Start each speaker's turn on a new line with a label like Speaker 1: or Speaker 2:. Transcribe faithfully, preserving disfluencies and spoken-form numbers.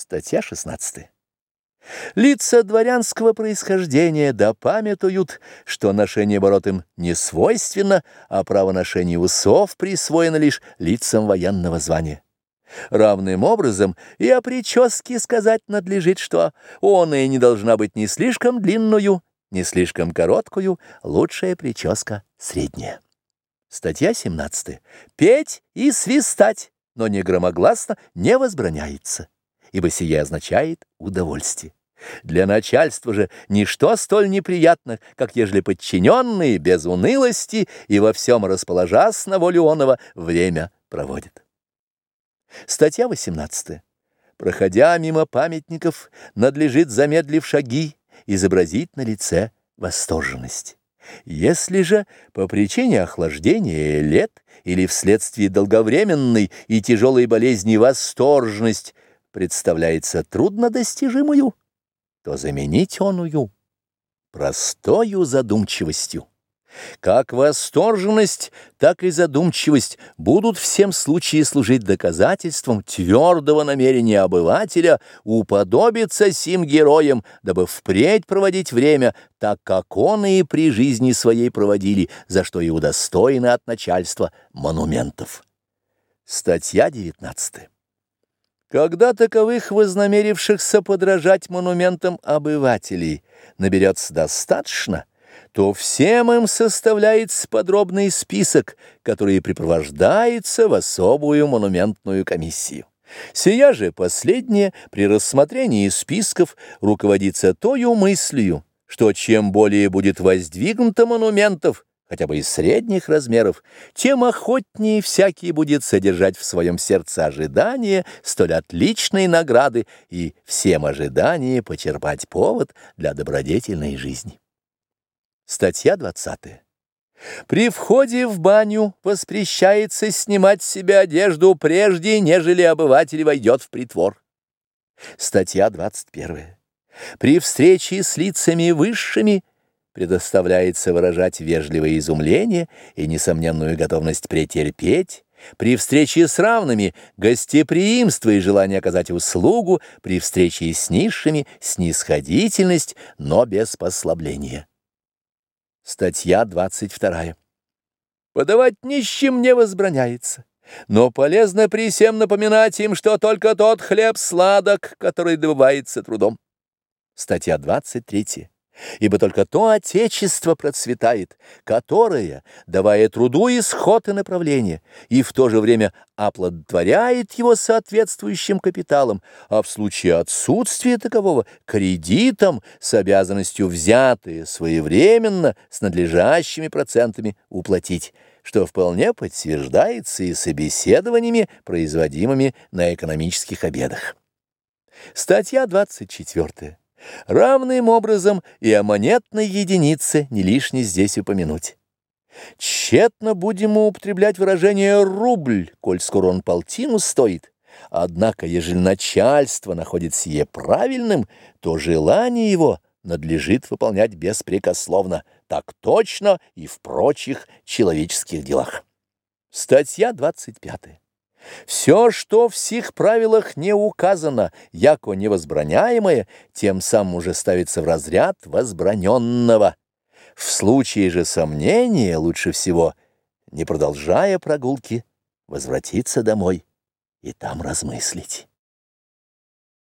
Speaker 1: Статья шестнадцатая. Лица дворянского происхождения допамятуют, что ношение бород им не свойственно, а право ношения усов присвоено лишь лицам военного звания. Равным образом и о прическе сказать надлежит, что он и не должна быть ни слишком длинную, ни слишком короткую, лучшая прическа средняя. Статья семнадцатая. Петь и свистать, но не громогласно, не возбраняется, ибо сие означает удовольствие. Для начальства же ничто столь неприятно, как ежели подчиненные без унылости и во всем расположась на волю оного время проводят. Статья восемнадцатая. Проходя мимо памятников, надлежит, замедлив шаги, изобразить на лице восторженность. Если же по причине охлаждения лет или вследствие долговременной и тяжелой болезни восторженность представляется труднодостижимую, то заменить оную простою задумчивостью. Как восторженность, так и задумчивость будут в всем случае служить доказательством твердого намерения обывателя уподобиться сим героям, дабы впредь проводить время так, как он и при жизни своей проводили, за что и удостоены от начальства монументов. Статья девятнадцатая. Когда таковых вознамерившихся подражать монументам обывателей наберется достаточно, то всем им составляется подробный список, который припровождается в особую монументную комиссию. Сия же последняя при рассмотрении списков руководится тою мыслью, что чем более будет воздвигнуто монументов, хотя бы из средних размеров, тем охотнее всякий будет содержать в своем сердце ожидания столь отличной награды и всем ожидания почерпать повод для добродетельной жизни. Статья двадцатая. При входе в баню воспрещается снимать с себя одежду прежде, нежели обыватель войдет в притвор. Статья двадцать первая. При встрече с лицами высшими предоставляется выражать вежливое изумление и несомненную готовность претерпеть, при встрече с равными гостеприимство и желание оказать услугу, при встрече с низшими снисходительность, но без послабления. Статья двадцать вторая. Подавать нищим не возбраняется, но полезно при сем напоминать им, что только тот хлеб сладок, который добывается трудом. Статья двадцать третья. Ибо только то отечество процветает, которое, давая труду исход и направление, и в то же время оплодотворяет его соответствующим капиталом, а в случае отсутствия такового кредитом с обязанностью взятые своевременно с надлежащими процентами уплатить, что вполне подтверждается и собеседованиями, производимыми на экономических обедах. Статья двадцать четвёртая. Равным образом и о монетной единице не лишне здесь упомянуть. Тщетно будем мы употреблять выражение «рубль», коль скоро он полтину стоит. Однако, ежели начальство находит сие правильным, то желание его надлежит выполнять беспрекословно, так точно и в прочих человеческих делах. Статья двадцать пятая. Все, что в сих правилах не указано, яко невозбраняемое, тем самым уже ставится в разряд возбраненного. В случае же сомнения лучше всего, не продолжая прогулки, возвратиться домой и там размыслить.